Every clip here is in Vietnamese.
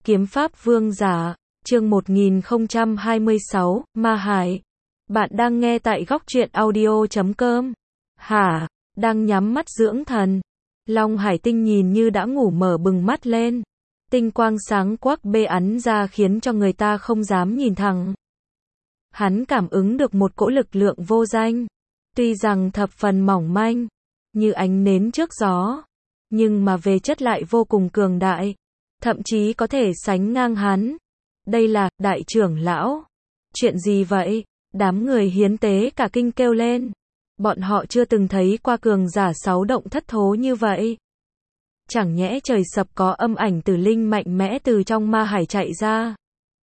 Kiếm pháp vương giả, chương 1026, Ma Hải. Bạn đang nghe tại góc truyện audio.com. Hả, đang nhắm mắt dưỡng thần. Long Hải Tinh nhìn như đã ngủ mở bừng mắt lên. Tinh quang sáng quắc bê ắn ra khiến cho người ta không dám nhìn thẳng. Hắn cảm ứng được một cỗ lực lượng vô danh. Tuy rằng thập phần mỏng manh, như ánh nến trước gió, nhưng mà về chất lại vô cùng cường đại. Thậm chí có thể sánh ngang hắn. Đây là, đại trưởng lão. Chuyện gì vậy? Đám người hiến tế cả kinh kêu lên. Bọn họ chưa từng thấy qua cường giả 6 động thất thố như vậy. Chẳng nhẽ trời sập có âm ảnh tử linh mạnh mẽ từ trong ma hải chạy ra.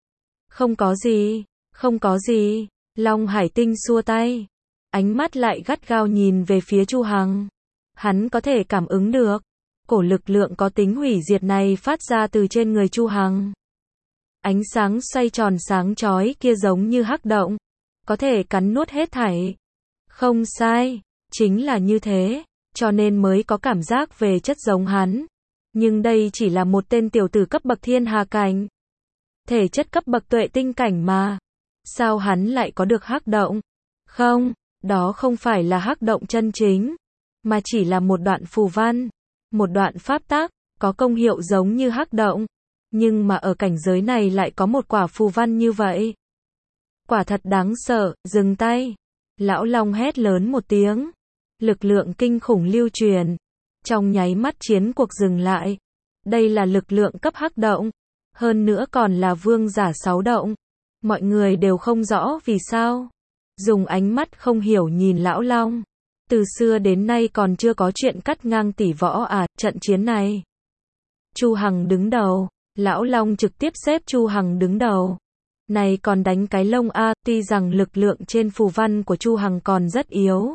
Không có gì, không có gì. Long Hải Tinh xua tay. Ánh mắt lại gắt gao nhìn về phía Chu Hằng. Hắn có thể cảm ứng được. Cổ lực lượng có tính hủy diệt này phát ra từ trên người Chu Hằng. Ánh sáng xoay tròn sáng chói kia giống như hắc động. Có thể cắn nuốt hết thảy. Không sai, chính là như thế. Cho nên mới có cảm giác về chất giống hắn. Nhưng đây chỉ là một tên tiểu tử cấp bậc thiên hà cảnh. Thể chất cấp bậc tuệ tinh cảnh mà. Sao hắn lại có được hắc động? Không, đó không phải là hắc động chân chính. Mà chỉ là một đoạn phù văn. Một đoạn pháp tắc, có công hiệu giống như hắc động. Nhưng mà ở cảnh giới này lại có một quả phù văn như vậy. Quả thật đáng sợ, dừng tay. Lão Long hét lớn một tiếng. Lực lượng kinh khủng lưu truyền. Trong nháy mắt chiến cuộc dừng lại. Đây là lực lượng cấp hắc động. Hơn nữa còn là vương giả 6 động. Mọi người đều không rõ vì sao. Dùng ánh mắt không hiểu nhìn Lão Long. Từ xưa đến nay còn chưa có chuyện cắt ngang tỷ võ à, trận chiến này. Chu Hằng đứng đầu. Lão Long trực tiếp xếp Chu Hằng đứng đầu. Này còn đánh cái lông a, tuy rằng lực lượng trên phù văn của Chu Hằng còn rất yếu.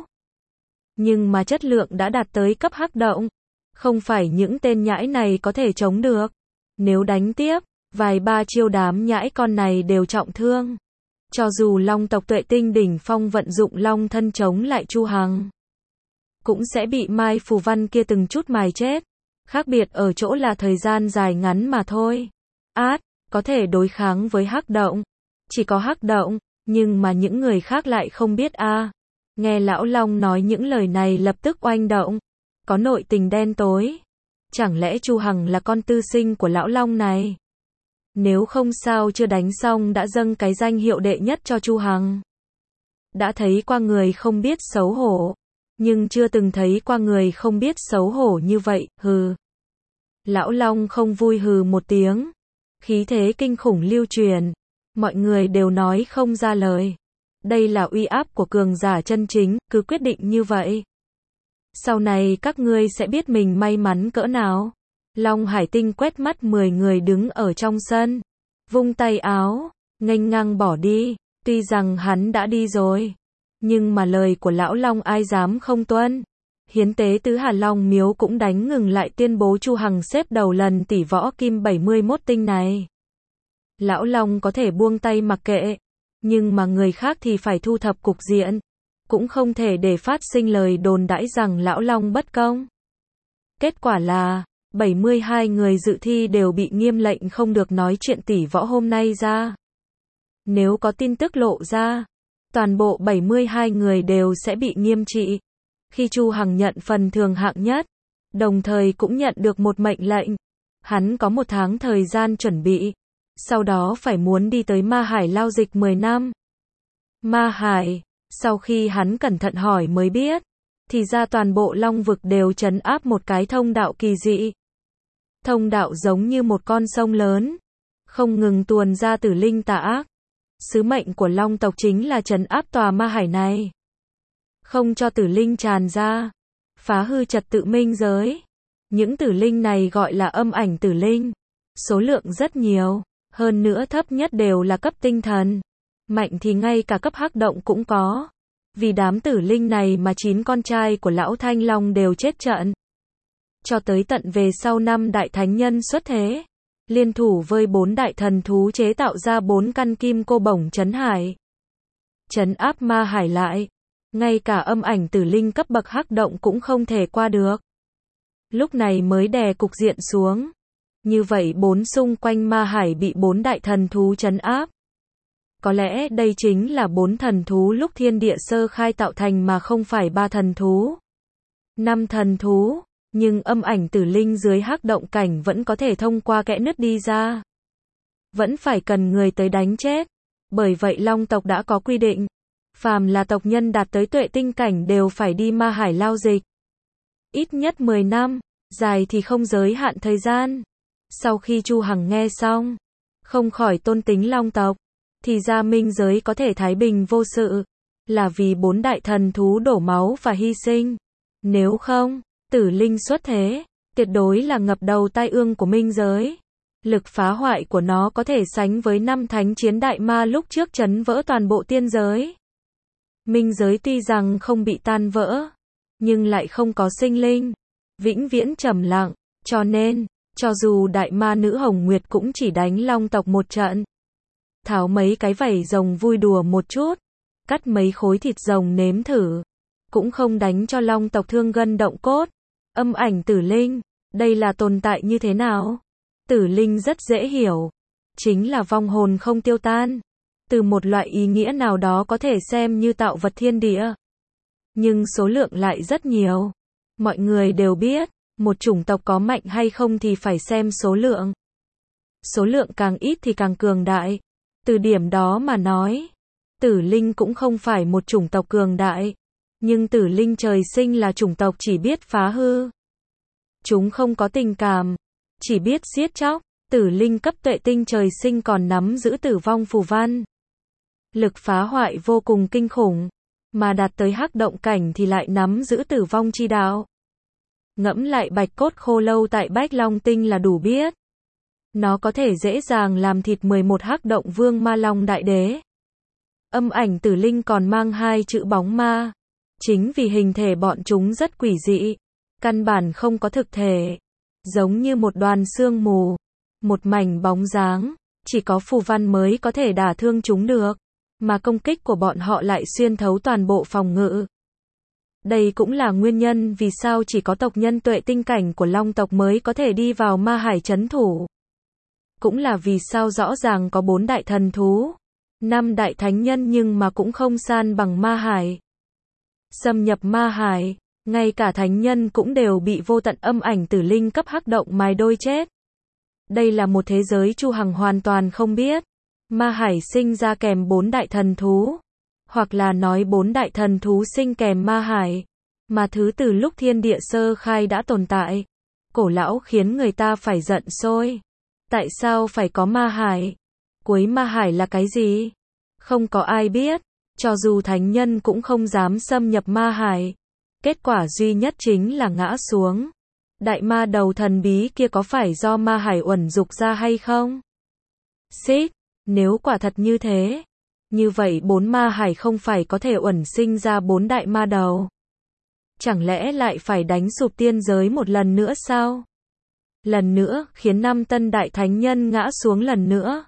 Nhưng mà chất lượng đã đạt tới cấp hắc động. Không phải những tên nhãi này có thể chống được. Nếu đánh tiếp, vài ba chiêu đám nhãi con này đều trọng thương. Cho dù Long tộc tuệ tinh đỉnh phong vận dụng Long thân chống lại Chu Hằng, cũng sẽ bị mai phù văn kia từng chút mài chết. Khác biệt ở chỗ là thời gian dài ngắn mà thôi. Có thể đối kháng với hắc động. Chỉ có hắc động, nhưng mà những người khác lại không biết a. Nghe Lão Long nói những lời này lập tức oanh động. Có nội tình đen tối. Chẳng lẽ Chu Hằng là con tư sinh của Lão Long này? Nếu không sao chưa đánh xong đã dâng cái danh hiệu đệ nhất cho Chu Hằng. Đã thấy qua người không biết xấu hổ. Nhưng chưa từng thấy qua người không biết xấu hổ như vậy, hừ. Lão Long không vui hừ một tiếng. Khí thế kinh khủng lưu truyền. Mọi người đều nói không ra lời. Đây là uy áp của cường giả chân chính, cứ quyết định như vậy. Sau này các ngươi sẽ biết mình may mắn cỡ nào. Long Hải Tinh quét mắt 10 người đứng ở trong sân. Vung tay áo, nghênh ngang bỏ đi. Tuy rằng hắn đã đi rồi. Nhưng mà lời của Lão Long ai dám không tuân. Hiến tế tứ Hà Long miếu cũng đánh ngừng lại tuyên bố Chu Hằng xếp đầu lần tỷ võ kim 71 tinh này. Lão Long có thể buông tay mặc kệ. Nhưng mà người khác thì phải thu thập cục diện. Cũng không thể để phát sinh lời đồn đãi rằng Lão Long bất công. Kết quả là 72 người dự thi đều bị nghiêm lệnh không được nói chuyện tỷ võ hôm nay ra. Nếu có tin tức lộ ra, toàn bộ 72 người đều sẽ bị nghiêm trị. Khi Chu Hằng nhận phần thưởng hạng nhất, đồng thời cũng nhận được một mệnh lệnh. Hắn có 1 tháng thời gian chuẩn bị. Sau đó phải muốn đi tới Ma Hải lao dịch 10 năm. Ma Hải, sau khi hắn cẩn thận hỏi mới biết, thì ra toàn bộ Long vực đều trấn áp một cái thông đạo kỳ dị. Thông đạo giống như một con sông lớn, không ngừng tuôn ra tử linh tà ác. Sứ mệnh của Long tộc chính là trấn áp tòa Ma Hải này. Không cho tử linh tràn ra, phá hư trật tự minh giới. Những tử linh này gọi là âm ảnh tử linh. Số lượng rất nhiều, hơn nữa thấp nhất đều là cấp tinh thần. Mạnh thì ngay cả cấp hắc động cũng có. Vì đám tử linh này mà 9 con trai của Lão Thanh Long đều chết trận. Cho tới tận về sau 5 đại thánh nhân xuất thế. Liên thủ với 4 đại thần thú chế tạo ra 4 căn kim cô bổng trấn hải. Trấn áp Ma Hải lại. Ngay cả âm ảnh tử linh cấp bậc hắc động cũng không thể qua được. Lúc này mới đè cục diện xuống. Như vậy xung quanh ma hải bị 4 đại thần thú trấn áp. Có lẽ đây chính là 4 thần thú lúc thiên địa sơ khai tạo thành mà không phải 3 thần thú. 5 thần thú, nhưng âm ảnh tử linh dưới hắc động cảnh vẫn có thể thông qua kẽ nứt đi ra. Vẫn phải cần người tới đánh chết. Bởi vậy Long tộc đã có quy định, phàm là tộc nhân đạt tới tuệ tinh cảnh đều phải đi ma hải lao dịch. Ít nhất 10 năm, dài thì không giới hạn thời gian. Sau khi Chu Hằng nghe xong, không khỏi tôn tính Long tộc, thì ra minh giới có thể thái bình vô sự, là vì 4 đại thần thú đổ máu và hy sinh. Nếu không, tử linh xuất thế, tuyệt đối là ngập đầu tai ương của minh giới. Lực phá hoại của nó có thể sánh với 5 thánh chiến đại ma lúc trước trấn vỡ toàn bộ tiên giới. Minh giới tuy rằng không bị tan vỡ, nhưng lại không có sinh linh, vĩnh viễn trầm lặng, cho nên, cho dù đại ma nữ Hồng Nguyệt cũng chỉ đánh Long tộc một trận. Tháo mấy cái vảy rồng vui đùa một chút, cắt mấy khối thịt rồng nếm thử, cũng không đánh cho Long tộc thương gân động cốt. Âm ảnh tử linh, đây là tồn tại như thế nào? Tử linh rất dễ hiểu, chính là vong hồn không tiêu tan. Từ một loại ý nghĩa nào đó có thể xem như tạo vật thiên địa. Nhưng số lượng lại rất nhiều. Mọi người đều biết, một chủng tộc có mạnh hay không thì phải xem số lượng. Số lượng càng ít thì càng cường đại. Từ điểm đó mà nói, tử linh cũng không phải một chủng tộc cường đại. Nhưng tử linh trời sinh là chủng tộc chỉ biết phá hư. Chúng không có tình cảm, chỉ biết giết chóc. Tử linh cấp tuệ tinh trời sinh còn nắm giữ tử vong phù văn. Lực phá hoại vô cùng kinh khủng, mà đạt tới hắc động cảnh thì lại nắm giữ tử vong chi đạo. Ngẫm lại bạch cốt khô lâu tại Bách Long Tinh là đủ biết. Nó có thể dễ dàng làm thịt 11 hắc động vương ma long đại đế. Âm ảnh tử linh còn mang 2 chữ bóng ma. Chính vì hình thể bọn chúng rất quỷ dị, căn bản không có thực thể. Giống như một đoàn sương mù, một mảnh bóng dáng, chỉ có phù văn mới có thể đả thương chúng được. Mà công kích của bọn họ lại xuyên thấu toàn bộ phòng ngự. Đây cũng là nguyên nhân vì sao chỉ có tộc nhân tuệ tinh cảnh của Long tộc mới có thể đi vào ma hải trấn thủ. Cũng là vì sao rõ ràng có 4 đại thần thú, 5 đại thánh nhân nhưng mà cũng không san bằng ma hải. Xâm nhập ma hải, ngay cả thánh nhân cũng đều bị vô tận âm ảnh tử linh cấp hắc động mài đôi chết. Đây là một thế giới Chu Hằng hoàn toàn không biết. Ma hải sinh ra kèm 4 đại thần thú, hoặc là nói 4 đại thần thú sinh kèm ma hải, mà thứ từ lúc thiên địa sơ khai đã tồn tại. Cổ lão khiến người ta phải giận sôi. Tại sao phải có ma hải? Cuối ma hải là cái gì? Không có ai biết, cho dù thánh nhân cũng không dám xâm nhập ma hải. Kết quả duy nhất chính là ngã xuống. Đại ma đầu thần bí kia có phải do ma hải uẩn dục ra hay không? Xích, nếu quả thật như thế, như vậy 4 ma hải không phải có thể uẩn sinh ra 4 đại ma đầu. Chẳng lẽ lại phải đánh sụp tiên giới một lần nữa sao? Lần nữa, khiến 5 tân đại thánh nhân ngã xuống lần nữa.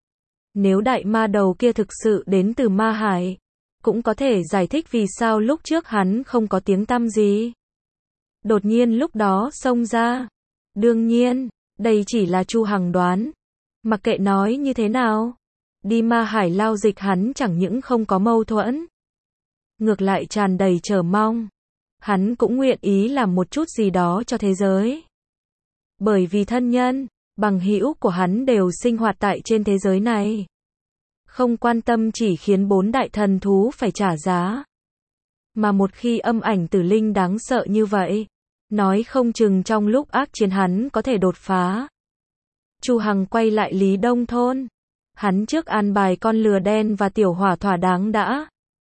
Nếu đại ma đầu kia thực sự đến từ ma hải, cũng có thể giải thích vì sao lúc trước hắn không có tiếng tăm gì. Đột nhiên lúc đó xông ra. Đương nhiên, đây chỉ là Chu Hằng đoán. Mặc kệ nói như thế nào, đi ma hải lao dịch hắn chẳng những không có mâu thuẫn, ngược lại tràn đầy chờ mong. Hắn cũng nguyện ý làm một chút gì đó cho thế giới. Bởi vì thân nhân, bằng hữu của hắn đều sinh hoạt tại trên thế giới này. Không quan tâm chỉ khiến 4 đại thần thú phải trả giá. Mà một khi âm ảnh tử linh đáng sợ như vậy, nói không chừng trong lúc ác chiến hắn có thể đột phá. Chu Hằng quay lại Lý Đông thôn. Hắn trước an bài con lừa đen và tiểu hỏa thỏa đáng đã.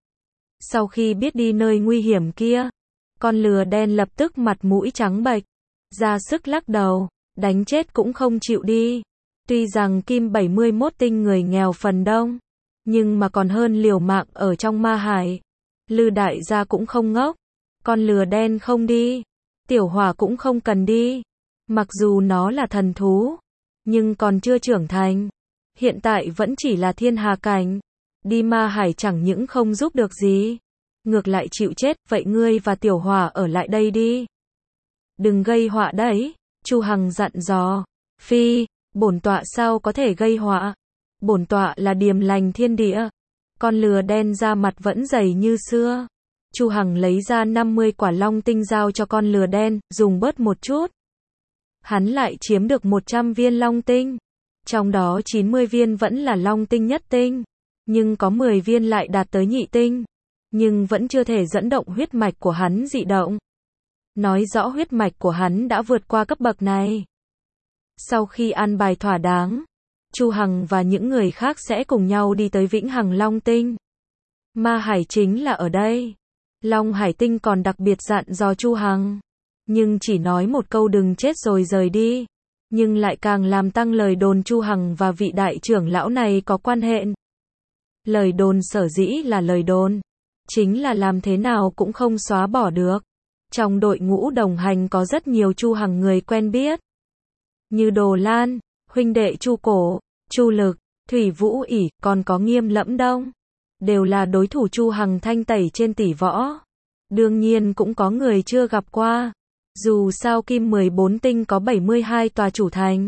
Sau khi biết đi nơi nguy hiểm kia, con lừa đen lập tức mặt mũi trắng bệch, ra sức lắc đầu, đánh chết cũng không chịu đi. Tuy rằng kim 71 tinh người nghèo phần đông, nhưng mà còn hơn liều mạng ở trong ma hải. Lư đại gia cũng không ngốc, con lừa đen không đi, tiểu hỏa cũng không cần đi. Mặc dù nó là thần thú, nhưng còn chưa trưởng thành, hiện tại vẫn chỉ là thiên hà cảnh. Đi ma hải chẳng những không giúp được gì, ngược lại chịu chết. Vậy ngươi và tiểu hỏa ở lại đây đi, đừng gây họa đấy. Chu Hằng dặn dò. Phi, bổn tọa sao có thể gây họa? Bổn tọa là điềm lành thiên địa. Con lừa đen da mặt vẫn dày như xưa. Chu Hằng lấy ra 50 quả long tinh giao cho con lừa đen, dùng bớt một chút. Hắn lại chiếm được 100 viên long tinh. Trong đó 90 viên vẫn là long tinh nhất tinh. Nhưng có 10 viên lại đạt tới nhị tinh. Nhưng vẫn chưa thể dẫn động huyết mạch của hắn dị động. Nói rõ huyết mạch của hắn đã vượt qua cấp bậc này. Sau khi an bài thỏa đáng, Chu Hằng và những người khác sẽ cùng nhau đi tới Vĩnh Hằng Long Tinh. Ma Hải chính là ở đây. Long Hải Tinh còn đặc biệt dặn dò Chu Hằng. Nhưng chỉ nói một câu đừng chết rồi rời đi. Nhưng lại càng làm tăng lời đồn Chu Hằng và vị đại trưởng lão này có quan hệ. Lời đồn sở dĩ là lời đồn. Chính là làm thế nào cũng không xóa bỏ được. Trong đội ngũ đồng hành có rất nhiều Chu Hằng người quen biết. Như Đồ Lan, huynh đệ Chu Cổ, Chu Lực, Thủy Vũ ỉ, còn có Nghiêm Lẫm Đông. Đều là đối thủ Chu Hằng thanh tẩy trên tỷ võ. Đương nhiên cũng có người chưa gặp qua. Dù sao Kim 14 tinh có 72 tòa chủ thành.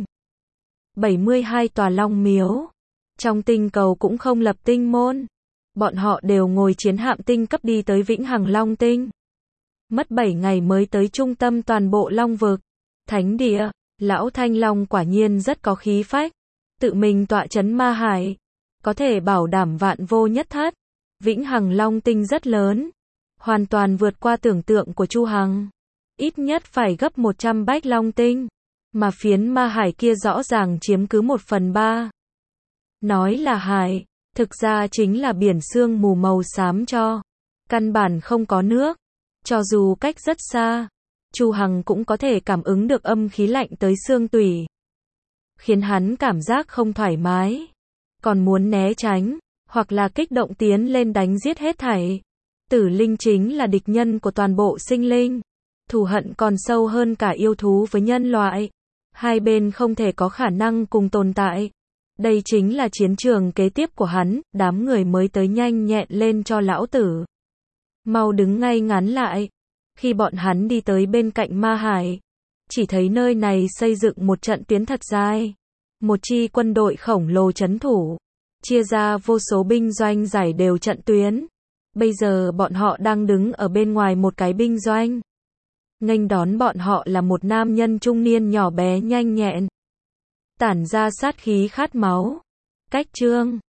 72 tòa long miếu. Trong tinh cầu cũng không lập tinh môn. Bọn họ đều ngồi chiến hạm tinh cấp đi tới Vĩnh Hằng Long Tinh. Mất 7 ngày mới tới trung tâm toàn bộ long vực. Thánh địa, lão Thanh Long quả nhiên rất có khí phách. Tự mình tọa trấn Ma Hải. Có thể bảo đảm vạn vô nhất thất. Vĩnh Hằng Long Tinh rất lớn. Hoàn toàn vượt qua tưởng tượng của Chu Hằng. Ít nhất phải gấp 100 bách long tinh. Mà phiến Ma Hải kia rõ ràng chiếm cứ 1/3. Nói là hải, thực ra chính là biển sương mù màu xám cho. Căn bản không có nước. Cho dù cách rất xa, Chu Hằng cũng có thể cảm ứng được âm khí lạnh tới xương tủy. Khiến hắn cảm giác không thoải mái. Còn muốn né tránh, hoặc là kích động tiến lên đánh giết hết thảy. Tử linh chính là địch nhân của toàn bộ sinh linh. Thù hận còn sâu hơn cả yêu thú với nhân loại. Hai bên không thể có khả năng cùng tồn tại. Đây chính là chiến trường kế tiếp của hắn, đám người mới tới nhanh nhẹn lên cho lão tử. Mau đứng ngay ngắn lại. Khi bọn hắn đi tới bên cạnh Ma Hải, chỉ thấy nơi này xây dựng một trận tuyến thật dài. Một chi quân đội khổng lồ trấn thủ. Chia ra vô số binh doanh giải đều trận tuyến. Bây giờ bọn họ đang đứng ở bên ngoài một cái binh doanh. Nghênh đón bọn họ là một nam nhân trung niên nhỏ bé nhanh nhẹn. Tản ra sát khí khát máu. Cách trương,